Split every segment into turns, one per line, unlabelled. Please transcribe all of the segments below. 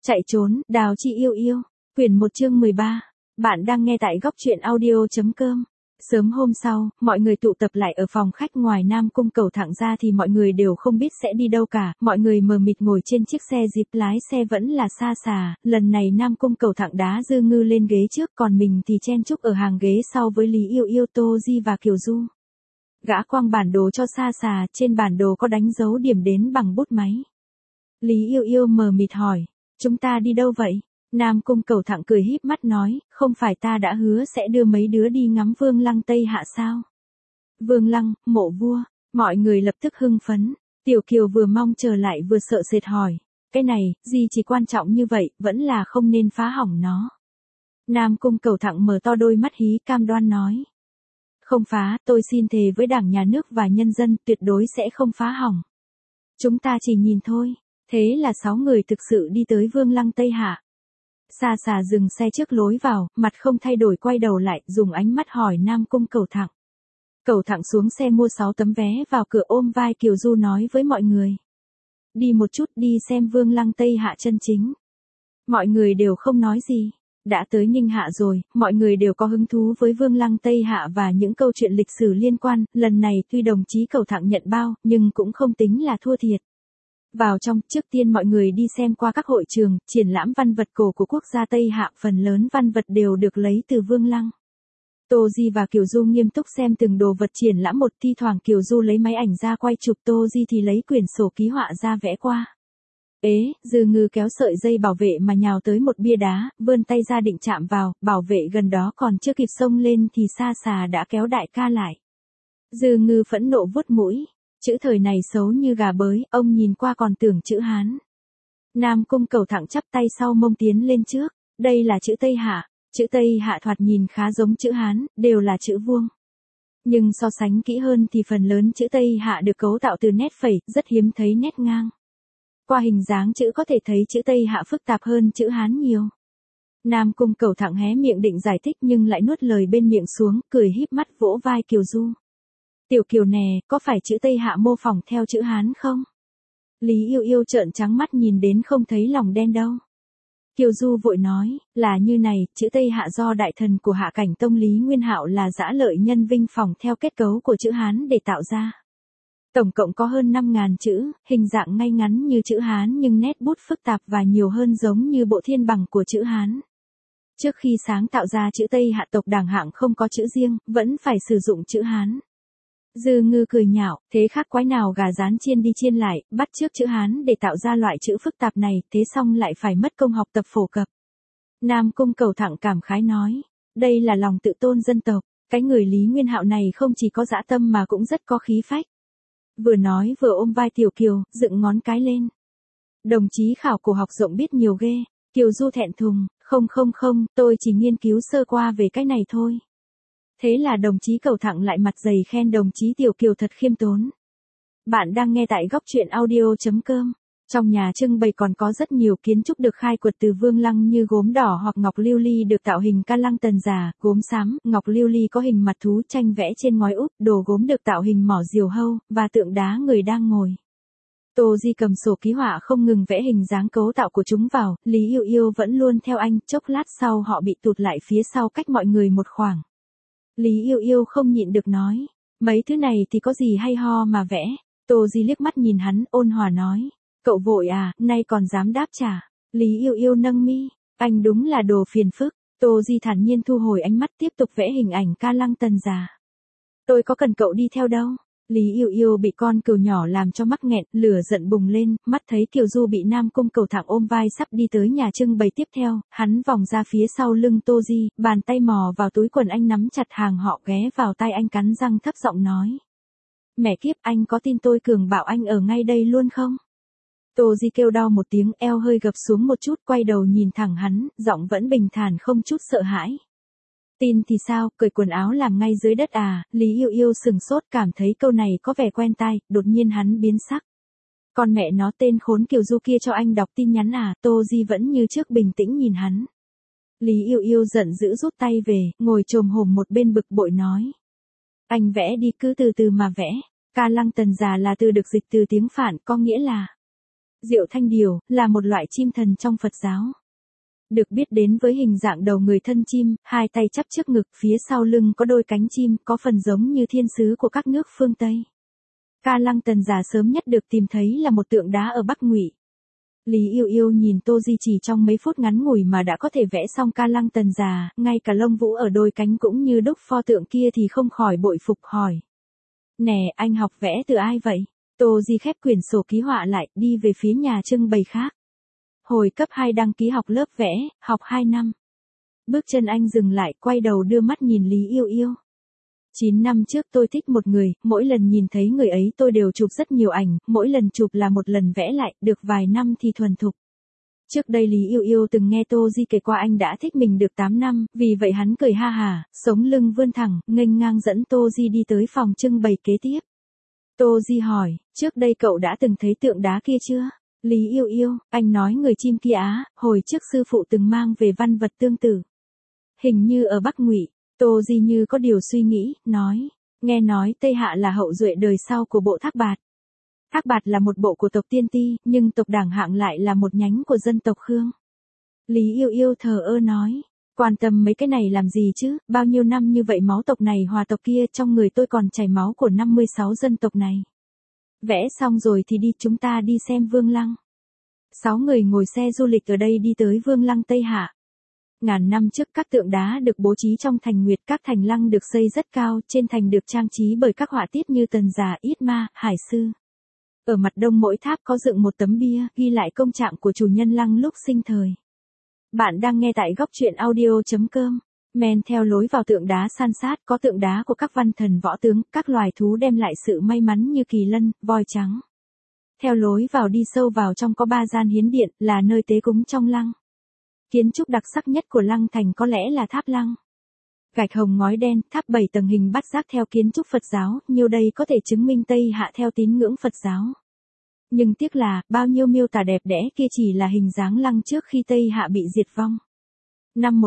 Chạy trốn, Đào Chi yêu yêu. Quyển 1 chương 13. Bạn đang nghe tại góc truyện audio.com. Sớm hôm sau, mọi người tụ tập lại ở phòng khách ngoài Nam Cung Cầu Thẳng ra thì mọi người đều không biết sẽ đi đâu cả, mọi người mờ mịt ngồi trên chiếc xe Jeep, lái xe vẫn là Sa Sà, lần này Nam Cung Cầu Thẳng đá Dư Ngư lên ghế trước, còn mình thì chen chúc ở hàng ghế sau với Lý Yêu Yêu, Tô Di và Kiều Du. Gã quăng bản đồ cho Sa Sà, trên bản đồ có đánh dấu điểm đến bằng bút máy. Lý Yêu Yêu mờ mịt hỏi, chúng ta đi đâu vậy? Nam Cung Cầu Thẳng cười híp mắt nói, không phải ta đã hứa sẽ đưa mấy đứa đi ngắm Vương Lăng Tây Hạ sao? Vương Lăng, mộ vua, mọi người lập tức hưng phấn. Tiểu Kiều vừa mong chờ lại vừa sợ sệt hỏi, cái này, gì chỉ quan trọng như vậy, vẫn là không nên phá hỏng nó. Nam Cung Cầu Thẳng mở to đôi mắt hí cam đoan nói, không phá, tôi xin thề với Đảng, Nhà nước và nhân dân, tuyệt đối sẽ không phá hỏng. Chúng ta chỉ nhìn thôi. Thế là 6 người thực sự đi tới Vương Lăng Tây Hạ. Sa Sà dừng xe trước lối vào, mặt không thay đổi quay đầu lại, dùng ánh mắt hỏi Nam Cung Cầu Thẳng. Cầu Thẳng xuống xe mua 6 tấm vé vào cửa, ôm vai Kiều Du nói với mọi người. Đi một chút, đi xem Vương Lăng Tây Hạ chân chính. Mọi người đều không nói gì. Đã tới Ninh Hạ rồi, mọi người đều có hứng thú với Vương Lăng Tây Hạ và những câu chuyện lịch sử liên quan, lần này tuy đồng chí Cầu Thẳng nhận bao, nhưng cũng không tính là thua thiệt. Vào trong, trước tiên mọi người đi xem qua các hội trường, triển lãm văn vật cổ của quốc gia Tây Hạ, phần lớn văn vật đều được lấy từ Vương Lăng. Tô Di và Kiều Du nghiêm túc xem từng đồ vật triển lãm một, thi thoảng Kiều Du lấy máy ảnh ra quay chụp, Tô Di thì lấy quyển sổ ký họa ra vẽ qua. Dư Ngư kéo sợi dây bảo vệ mà nhào tới một bia đá, vươn tay ra định chạm vào, bảo vệ gần đó còn chưa kịp xông lên thì Sa Sà đã kéo đại ca lại. Dư Ngư phẫn nộ vuốt mũi. Chữ thời này xấu như gà bới, ông nhìn qua còn tưởng chữ Hán. Nam Cung Cầu Thẳng chắp tay sau mông tiến lên trước, đây là chữ Tây Hạ, chữ Tây Hạ thoạt nhìn khá giống chữ Hán, đều là chữ vuông. Nhưng so sánh kỹ hơn thì phần lớn chữ Tây Hạ được cấu tạo từ nét phẩy, rất hiếm thấy nét ngang. Qua hình dáng chữ có thể thấy chữ Tây Hạ phức tạp hơn chữ Hán nhiều. Nam Cung Cầu Thẳng hé miệng định giải thích nhưng lại nuốt lời bên miệng xuống, cười híp mắt vỗ vai Kiều Du. Tiểu Kiều nè, có phải chữ Tây Hạ mô phỏng theo chữ Hán không? Lý Yêu Yêu trợn trắng mắt nhìn đến không thấy lòng đen đâu. Kiều Du vội nói, là như này, chữ Tây Hạ do đại thần của Hạ Cảnh Tông Lý Nguyên Hạo là Dã Lợi Nhân Vinh phỏng theo kết cấu của chữ Hán để tạo ra. Tổng cộng có hơn 5.000 chữ, hình dạng ngay ngắn như chữ Hán nhưng nét bút phức tạp và nhiều hơn giống như bộ thiên bằng của chữ Hán. Trước khi sáng tạo ra chữ Tây Hạ, tộc Đảng Hạng không có chữ riêng, vẫn phải sử dụng chữ Hán. Dư Ngư cười nhạo, thế khác quái nào gà rán chiên đi chiên lại, bắt chước chữ Hán để tạo ra loại chữ phức tạp này, thế xong lại phải mất công học tập phổ cập. Nam Cung Cầu Thẳng cảm khái nói, đây là lòng tự tôn dân tộc, cái người Lý Nguyên Hạo này không chỉ có dã tâm mà cũng rất có khí phách. Vừa nói vừa ôm vai Tiểu Kiều, dựng ngón cái lên. Đồng chí khảo cổ học rộng biết nhiều ghê. Kiều Du thẹn thùng, không, tôi chỉ nghiên cứu sơ qua về cái này thôi. Thế là đồng chí Cầu Thẳng lại mặt dày khen đồng chí Tiểu Kiều thật khiêm tốn. Bạn đang nghe tại góc truyện audio.com. Trong nhà trưng bày còn có rất nhiều kiến trúc được khai quật từ Vương Lăng như gốm đỏ hoặc ngọc lưu ly được tạo hình ca lăng tần già, gốm xám, ngọc lưu ly có hình mặt thú tranh vẽ trên ngói úp, đồ gốm được tạo hình mỏ diều hâu, và tượng đá người đang ngồi. Tô Di cầm sổ ký họa không ngừng vẽ hình dáng cấu tạo của chúng vào, Lý Yêu Yêu vẫn luôn theo anh, chốc lát sau họ bị tụt lại phía sau cách mọi người một khoảng. Lý Yêu Yêu không nhịn được nói, mấy thứ này thì có gì hay ho mà vẽ. Tô Di liếc mắt nhìn hắn, ôn hòa nói, cậu vội à, nay còn dám đáp trả. Lý Yêu Yêu nâng mi, anh đúng là đồ phiền phức. Tô Di thản nhiên thu hồi ánh mắt, tiếp tục vẽ hình ảnh ca lăng tần già. Tôi có cần cậu đi theo đâu. Lý Yêu Yêu bị con cừu nhỏ làm cho mắc nghẹn, lửa giận bùng lên, mắt thấy Kiều Du bị Nam Cung Cầu Thẳng ôm vai sắp đi tới nhà trưng bày tiếp theo, hắn vòng ra phía sau lưng Tô Di, bàn tay mò vào túi quần anh nắm chặt hàng họ, ghé vào tai anh cắn răng thấp giọng nói. Mẹ kiếp, anh có tin tôi cường bạo anh ở ngay đây luôn không? Tô Di kêu đau một tiếng, eo hơi gập xuống một chút, quay đầu nhìn thẳng hắn, giọng vẫn bình thản không chút sợ hãi. Tin thì sao, cởi quần áo làm ngay dưới đất à? Lý Yêu Yêu sừng sốt, cảm thấy câu này có vẻ quen tai, đột nhiên hắn biến sắc. Con mẹ nó, tên khốn Kiều Du kia cho anh đọc tin nhắn à? Tô Di vẫn như trước bình tĩnh nhìn hắn. Lý Yêu Yêu giận dữ rút tay về, ngồi chồm hổm một bên bực bội nói. Anh vẽ đi, cứ từ từ mà vẽ. Ca lăng tần già là từ được dịch từ tiếng Phạn, có nghĩa là Diệu thanh điểu là một loại chim thần trong Phật giáo. Được biết đến với hình dạng đầu người thân chim, hai tay chắp trước ngực, phía sau lưng có đôi cánh chim, có phần giống như thiên sứ của các nước phương Tây. Ca Lăng Tần Già sớm nhất được tìm thấy là một tượng đá ở Bắc Ngụy. Lý Yêu Yêu nhìn Tô Di chỉ trong mấy phút ngắn ngủi mà đã có thể vẽ xong Ca Lăng Tần Già, ngay cả lông vũ ở đôi cánh cũng như đúc pho tượng kia thì không khỏi bội phục hỏi. Nè, anh học vẽ từ ai vậy? Tô Di khép quyển sổ ký họa lại, đi về phía nhà trưng bày khác. Hồi cấp 2 đăng ký học lớp vẽ, học 2 năm. Bước chân anh dừng lại, quay đầu đưa mắt nhìn Lý Yêu Yêu. 9 năm trước tôi thích một người, mỗi lần nhìn thấy người ấy tôi đều chụp rất nhiều ảnh, mỗi lần chụp là một lần vẽ lại, được vài năm thì thuần thục. Trước đây Lý Yêu Yêu từng nghe Tô Di kể qua anh đã thích mình được 8 năm, vì vậy hắn cười ha hả, sống lưng vươn thẳng, nghênh ngang dẫn Tô Di đi tới phòng trưng bày kế tiếp. Tô Di hỏi, trước đây cậu đã từng thấy tượng đá kia chưa? Lý Yêu Yêu, anh nói người chim kia á, hồi trước sư phụ từng mang về văn vật tương tự. Hình như ở Bắc Ngụy. Tô Di như có điều suy nghĩ, nói, nghe nói Tây Hạ là hậu duệ đời sau của bộ Thác Bạt. Thác Bạt là một bộ của tộc Tiên Ti, nhưng tộc Đảng Hạng lại là một nhánh của dân tộc Khương. Lý Yêu Yêu thờ ơ nói, quan tâm mấy cái này làm gì chứ, bao nhiêu năm như vậy máu tộc này hòa tộc kia, trong người tôi còn chảy máu của 56 dân tộc này. Vẽ xong rồi thì đi, chúng ta đi xem Vương Lăng. 6 người ngồi xe du lịch ở đây đi tới Vương Lăng Tây Hạ. Ngàn năm trước các tượng đá được bố trí trong thành nguyệt, các thành lăng được xây rất cao, trên thành được trang trí bởi các họa tiết như Tần Già, Yết Ma, Hải Sư. Ở mặt đông mỗi tháp có dựng một tấm bia, ghi lại công trạng của chủ nhân lăng lúc sinh thời. Bạn đang nghe tại góc truyện audio.com. Men theo lối vào tượng đá san sát, có tượng đá của các văn thần võ tướng, các loài thú đem lại sự may mắn như kỳ lân, voi trắng. Theo lối vào đi sâu vào trong có 3 gian hiến điện, là nơi tế cúng trong lăng. Kiến trúc đặc sắc nhất của lăng thành có lẽ là tháp lăng. Gạch hồng ngói đen, tháp 7 tầng hình bát giác theo kiến trúc Phật giáo, nhiều đây có thể chứng minh Tây Hạ theo tín ngưỡng Phật giáo. Nhưng tiếc là, bao nhiêu miêu tả đẹp đẽ kia chỉ là hình dáng lăng trước khi Tây Hạ bị diệt vong. Năm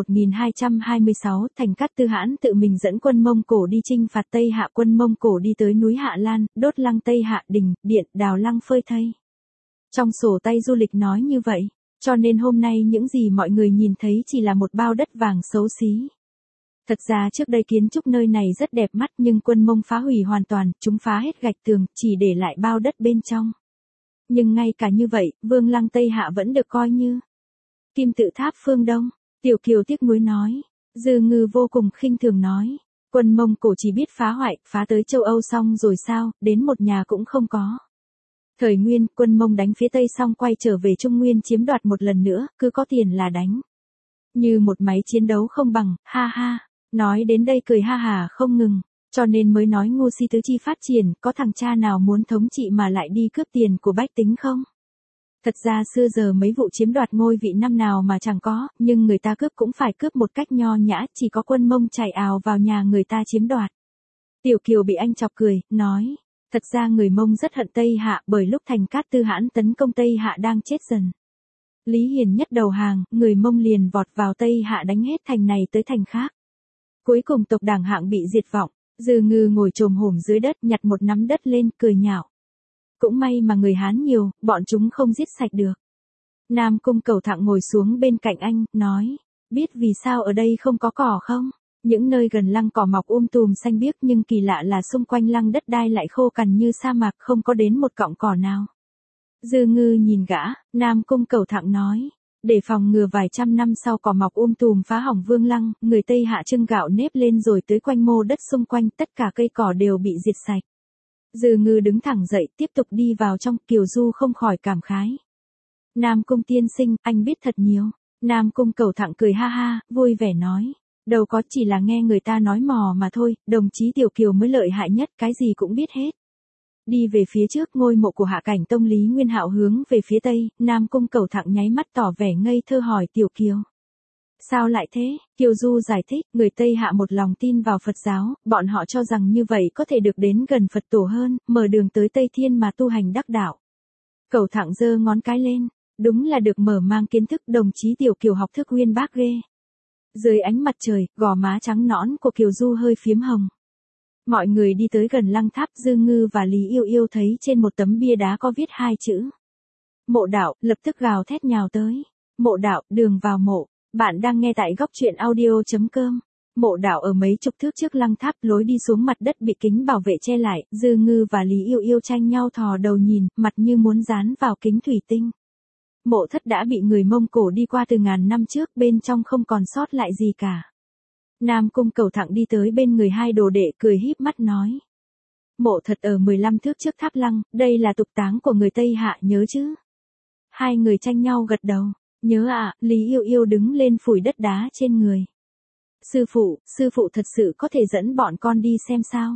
1226, Thành Cát Tư Hãn tự mình dẫn quân Mông Cổ đi chinh phạt Tây Hạ, quân Mông Cổ đi tới núi Hạ Lan, đốt lăng Tây Hạ, đình, điện, đào lăng phơi thây. Trong sổ tay du lịch nói như vậy, cho nên hôm nay những gì mọi người nhìn thấy chỉ là một bao đất vàng xấu xí. Thật ra trước đây kiến trúc nơi này rất đẹp mắt nhưng quân Mông phá hủy hoàn toàn, chúng phá hết gạch tường, chỉ để lại bao đất bên trong. Nhưng ngay cả như vậy, Vương Lăng Tây Hạ vẫn được coi như kim tự tháp phương Đông. Tiểu Kiều tiếc nuối nói. Dư Ngư vô cùng khinh thường nói. Quân Mông Cổ chỉ biết phá hoại, phá tới châu Âu xong rồi sao, đến một nhà cũng không có. Thời Nguyên, quân Mông đánh phía Tây xong quay trở về Trung Nguyên chiếm đoạt một lần nữa, cứ có tiền là đánh. Như một máy chiến đấu không bằng, ha ha. Nói đến đây cười ha hà không ngừng. Cho nên mới nói ngu si tứ chi phát triển, có thằng cha nào muốn thống trị mà lại đi cướp tiền của bách tính không? Thật ra xưa giờ mấy vụ chiếm đoạt ngôi vị năm nào mà chẳng có, nhưng người ta cướp cũng phải cướp một cách nho nhã, chỉ có quân Mông chạy ào vào nhà người ta chiếm đoạt. Tiểu Kiều bị anh chọc cười, nói, thật ra người Mông rất hận Tây Hạ bởi lúc Thành Cát Tư Hãn tấn công Tây Hạ đang chết dần. Lý Hiền nhất đầu hàng, người Mông liền vọt vào Tây Hạ đánh hết thành này tới thành khác. Cuối cùng tộc Đảng Hạng bị diệt vong. Dư Ngư ngồi chồm hổm dưới đất nhặt một nắm đất lên, cười nhạo. Cũng may mà người Hán nhiều, bọn chúng không giết sạch được. Nam Cung Cầu Thạng ngồi xuống bên cạnh anh, nói, biết vì sao ở đây không có cỏ không? Những nơi gần lăng cỏ mọc tùm xanh biếc nhưng kỳ lạ là xung quanh lăng đất đai lại khô cằn như sa mạc, không có đến một cọng cỏ nào. Dư Ngư nhìn gã, Nam Cung Cầu Thạng nói, để phòng ngừa vài trăm năm sau cỏ mọc tùm phá hỏng Vương Lăng, người Tây Hạ trưng gạo nếp lên rồi tưới quanh mô đất xung quanh, tất cả cây cỏ đều bị diệt sạch. Dư Ngư đứng thẳng dậy, tiếp tục đi vào trong, Kiều Du không khỏi cảm khái. Nam Cung tiên sinh, anh biết thật nhiều. Nam Cung Cầu Thạng cười ha ha, vui vẻ nói. Đâu có, chỉ là nghe người ta nói mò mà thôi, đồng chí Tiểu Kiều mới lợi hại nhất, cái gì cũng biết hết. Đi về phía trước, ngôi mộ của Hạ Cảnh Tông Lý Nguyên Hạo hướng về phía tây, Nam Cung Cầu Thạng nháy mắt tỏ vẻ ngây thơ hỏi Tiểu Kiều. Sao lại thế? Kiều Du giải thích, người Tây Hạ một lòng tin vào Phật giáo, bọn họ cho rằng như vậy có thể được đến gần Phật tổ hơn, mở đường tới Tây Thiên mà tu hành đắc đạo. Cầu Thạng giơ ngón cái lên, đúng là được mở mang kiến thức, đồng chí Tiểu Kiều học thức uyên bác ghê. Dưới ánh mặt trời, gò má trắng nõn của Kiều Du hơi phiếm hồng. Mọi người đi tới gần lăng tháp, Dư Ngư và Lý Yêu Yêu thấy trên một tấm bia đá có viết 2 chữ. Mộ đạo, lập tức gào thét nhào tới. Mộ đạo, đường vào mộ. Bạn đang nghe tại góc truyện audio.com. Mộ đạo ở mấy chục thước trước lăng tháp, lối đi xuống mặt đất bị kính bảo vệ che lại, Dư Ngư và Lý Yêu Yêu tranh nhau thò đầu nhìn, mặt như muốn dán vào kính thủy tinh. Mộ thất đã bị người Mông Cổ đi qua từ ngàn năm trước, bên trong không còn sót lại gì cả. Nam Cung Cầu Thặng đi tới bên người hai đồ đệ, cười híp mắt nói. Mộ thật ở 15 thước trước tháp lăng, đây là tục táng của người Tây Hạ, nhớ chứ? Hai người tranh nhau gật đầu. Nhớ ạ. Lý Yêu Yêu đứng lên phủi đất đá trên người. Sư phụ thật sự có thể dẫn bọn con đi xem sao?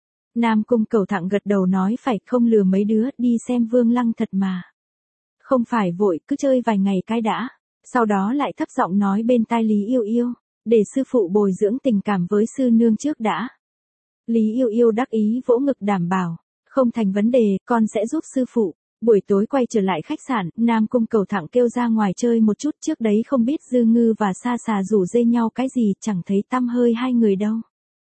Nam Cung Cầu Thặng gật đầu nói phải, không lừa mấy đứa, đi xem Vương Lăng thật mà. Không phải vội, cứ chơi vài ngày cái đã. Sau đó lại thấp giọng nói bên tai Lý Yêu Yêu, để sư phụ bồi dưỡng tình cảm với sư nương trước đã. Lý Yêu Yêu đắc ý vỗ ngực đảm bảo, không thành vấn đề, con sẽ giúp sư phụ. Buổi tối quay trở lại khách sạn, Nam Cung Cầu Thặng kêu ra ngoài chơi một chút, trước đấy không biết Dư Ngư và Sa Sà rủ dê nhau cái gì, chẳng thấy tăm hơi hai người đâu.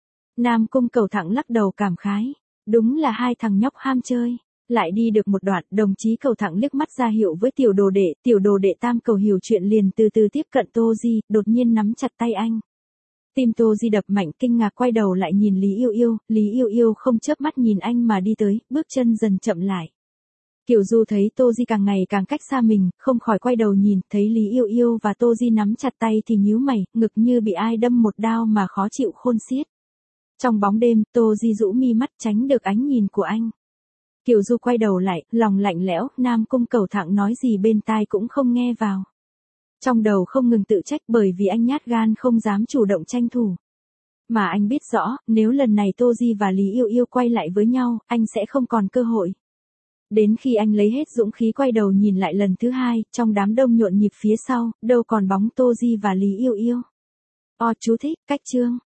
Nam Cung Cầu Thặng lắc đầu cảm khái, đúng là hai thằng nhóc ham chơi. Lại đi được một đoạn, đồng chí Cầu Thặng liếc mắt ra hiệu với tiểu đồ đệ Tam Cầu hiểu chuyện liền từ từ tiếp cận Tô Di, đột nhiên nắm chặt tay anh. Tim Tô Di đập mạnh, kinh ngạc quay đầu lại nhìn Lý Yêu Yêu không chớp mắt nhìn anh mà đi tới, bước chân dần chậm lại. Kiều Du thấy Tô Di càng ngày càng cách xa mình, không khỏi quay đầu nhìn, thấy Lý Yêu Yêu và Tô Di nắm chặt tay thì nhíu mày, ngực như bị ai đâm một đao mà khó chịu khôn xiết. Trong bóng đêm, Tô Di rũ mi mắt tránh được ánh nhìn của anh. Kiều Du quay đầu lại, lòng lạnh lẽo, Nam Cung Cầu Thặng nói gì bên tai cũng không nghe vào. Trong đầu không ngừng tự trách bởi vì anh nhát gan không dám chủ động tranh thủ. Mà anh biết rõ, nếu lần này Tô Di và Lý Yêu Yêu quay lại với nhau, anh sẽ không còn cơ hội. Đến khi anh lấy hết dũng khí quay đầu nhìn lại lần thứ hai, trong đám đông nhộn nhịp phía sau, đâu còn bóng Tô Di và Lý Yêu Yêu. Chú thích, cách chương.